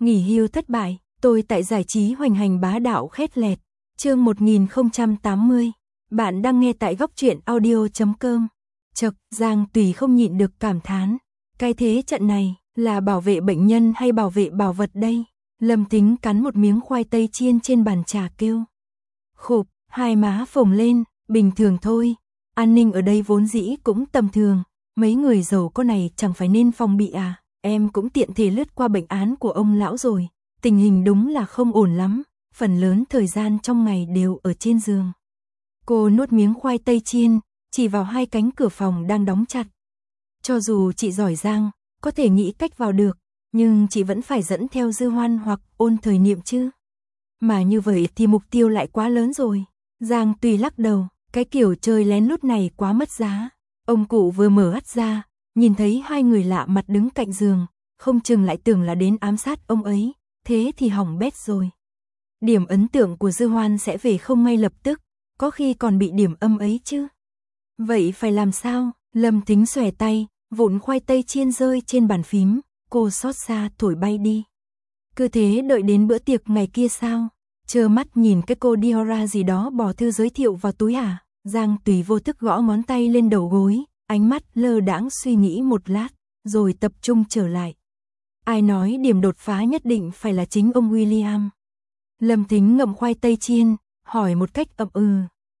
Nghỉ hưu thất bại, tôi tại giải trí hoành hành bá đạo khét lẹt. Chương 1080. Bạn đang nghe tại góc truyện audio.com. Chậc, Giang Tùy không nhịn được cảm thán. Cái thế trận này, là bảo vệ bệnh nhân hay bảo vệ bảo vật đây? Lâm Tính cắn một miếng khoai tây chiên trên bàn trà kêu. Khụp, hai má phồng lên, bình thường thôi. An ninh ở đây vốn dĩ cũng tầm thường. Mấy người giàu có này chẳng phải nên phòng bị à? Em cũng tiện thể lướt qua bệnh án của ông lão rồi. Tình hình đúng là không ổn lắm. Phần lớn thời gian trong ngày đều ở trên giường. Cô nuốt miếng khoai tây chiên, chỉ vào hai cánh cửa phòng đang đóng chặt. Cho dù chị giỏi giang, có thể nghĩ cách vào được, nhưng chị vẫn phải dẫn theo Dư Hoan hoặc Ôn Thời Niệm chứ. Mà như vậy thì mục tiêu lại quá lớn rồi. Giang Tùy lắc đầu, cái kiểu chơi lén lút này quá mất giá. Ông cụ vừa mở mắt ra, nhìn thấy hai người lạ mặt đứng cạnh giường, không chừng lại tưởng là đến ám sát ông ấy, thế thì hỏng bét rồi. Điểm ấn tượng của Dư Hoan sẽ về không ngay lập tức, có khi còn bị điểm âm ấy chứ. Vậy phải làm sao? Lâm Tính xòe tay, vụn khoai tây chiên rơi trên bàn phím, cô xót xa thổi bay đi. Cứ thế đợi đến bữa tiệc ngày kia sao? Trơ mắt nhìn cái cô Diora gì đó bỏ thư giới thiệu vào túi à? Giang Tùy vô thức gõ ngón tay lên đầu gối, ánh mắt lơ đãng suy nghĩ một lát, rồi tập trung trở lại. Ai nói điểm đột phá nhất định phải là chính ông William? Lâm Tính ngậm khoai tây chiên, hỏi một cách ậm ừ.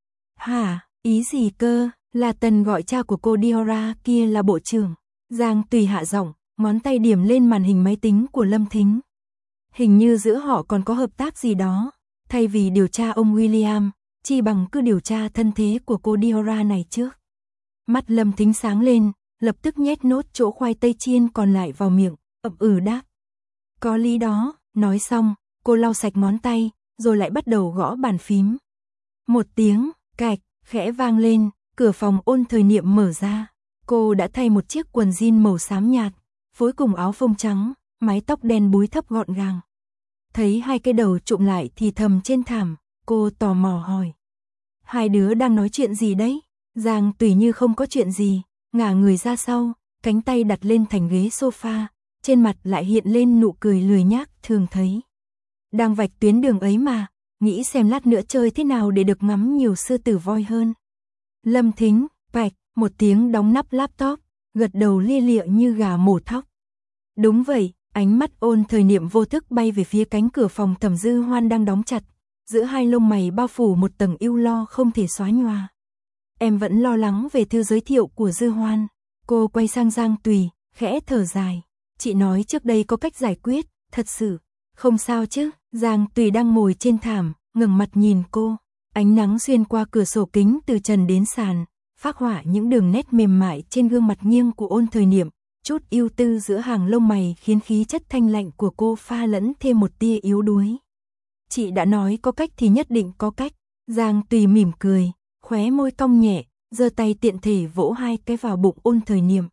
Hả, ý gì cơ? Là Tần gọi cha của cô Diora kia là bộ trưởng. Giang Tùy hạ giọng, ngón tay điểm lên màn hình máy tính của Lâm Thính. Hình như giữa họ còn có hợp tác gì đó. Thay vì điều tra ông William, chi bằng cứ điều tra thân thế của cô Diora này trước. Mắt Lâm Thính sáng lên, lập tức nhét nốt chỗ khoai tây chiên còn lại vào miệng, ậm ừ đáp. Có lý đó, nói xong, cô lau sạch ngón tay, rồi lại bắt đầu gõ bàn phím. Một tiếng, cạch, khẽ vang lên, cửa phòng Ôn Thời Niệm mở ra. Cô đã thay một chiếc quần jean màu xám nhạt, phối cùng áo phông trắng, mái tóc đen búi thấp gọn gàng. Thấy hai cái đầu chụm lại thì thầm trên thảm, cô tò mò hỏi. Hai đứa đang nói chuyện gì đấy? Giang Tùy như không có chuyện gì, ngả người ra sau, cánh tay đặt lên thành ghế sofa, trên mặt lại hiện lên nụ cười lười nhác thường thấy. Đang vạch tuyến đường ấy mà, nghĩ xem lát nữa chơi thế nào để được ngắm nhiều sư tử voi hơn. Lâm Thính, bạch, một tiếng đóng nắp laptop, gật đầu lia lịa như gà mổ thóc. Đúng vậy, ánh mắt Ôn Thời Niệm vô thức bay về phía cánh cửa phòng Thẩm Dư Hoan đang đóng chặt, giữa hai lông mày bao phủ một tầng ưu lo không thể xóa nhòa. Em vẫn lo lắng về thư giới thiệu của Dư Hoan. Cô quay sang Giang Tùy, khẽ thở dài. Chị nói trước đây có cách giải quyết, thật sự. Không sao chứ? Giang Tùy đang ngồi trên thảm, ngẩng mặt nhìn cô. Ánh nắng xuyên qua cửa sổ kính từ trần đến sàn, phác họa những đường nét mềm mại trên gương mặt nghiêng của Ôn Thời Niệm. Chút ưu tư giữa hàng lông mày khiến khí chất thanh lạnh của cô pha lẫn thêm một tia yếu đuối. Chị đã nói có cách thì nhất định có cách. Giang Tùy mỉm cười, khóe môi cong nhẹ, giơ tay tiện thể vỗ hai cái vào bụng Ôn Thời Niệm.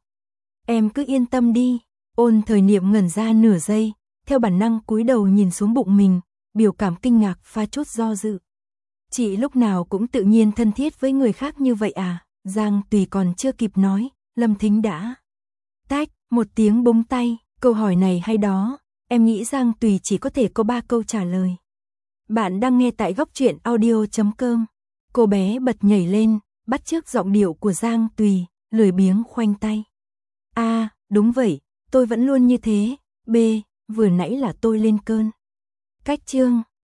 Em cứ yên tâm đi. Ôn Thời Niệm ngẩn ra nửa giây, theo bản năng cúi đầu nhìn xuống bụng mình, biểu cảm kinh ngạc pha chút do dự. Chị lúc nào cũng tự nhiên thân thiết với người khác như vậy à? Giang Tùy còn chưa kịp nói, Lâm Thính đã tách một tiếng búng tay. Câu hỏi này hay đó, em nghĩ Giang Tùy chỉ có thể có 3 câu trả lời. Bạn đang nghe tại góc truyện audio.com. Cô bé bật nhảy lên, bắt chước giọng điệu của Giang Tùy, lười biếng khoanh tay. A, đúng vậy, tôi vẫn luôn như thế. B, vừa nãy là tôi lên cơn. Cách chương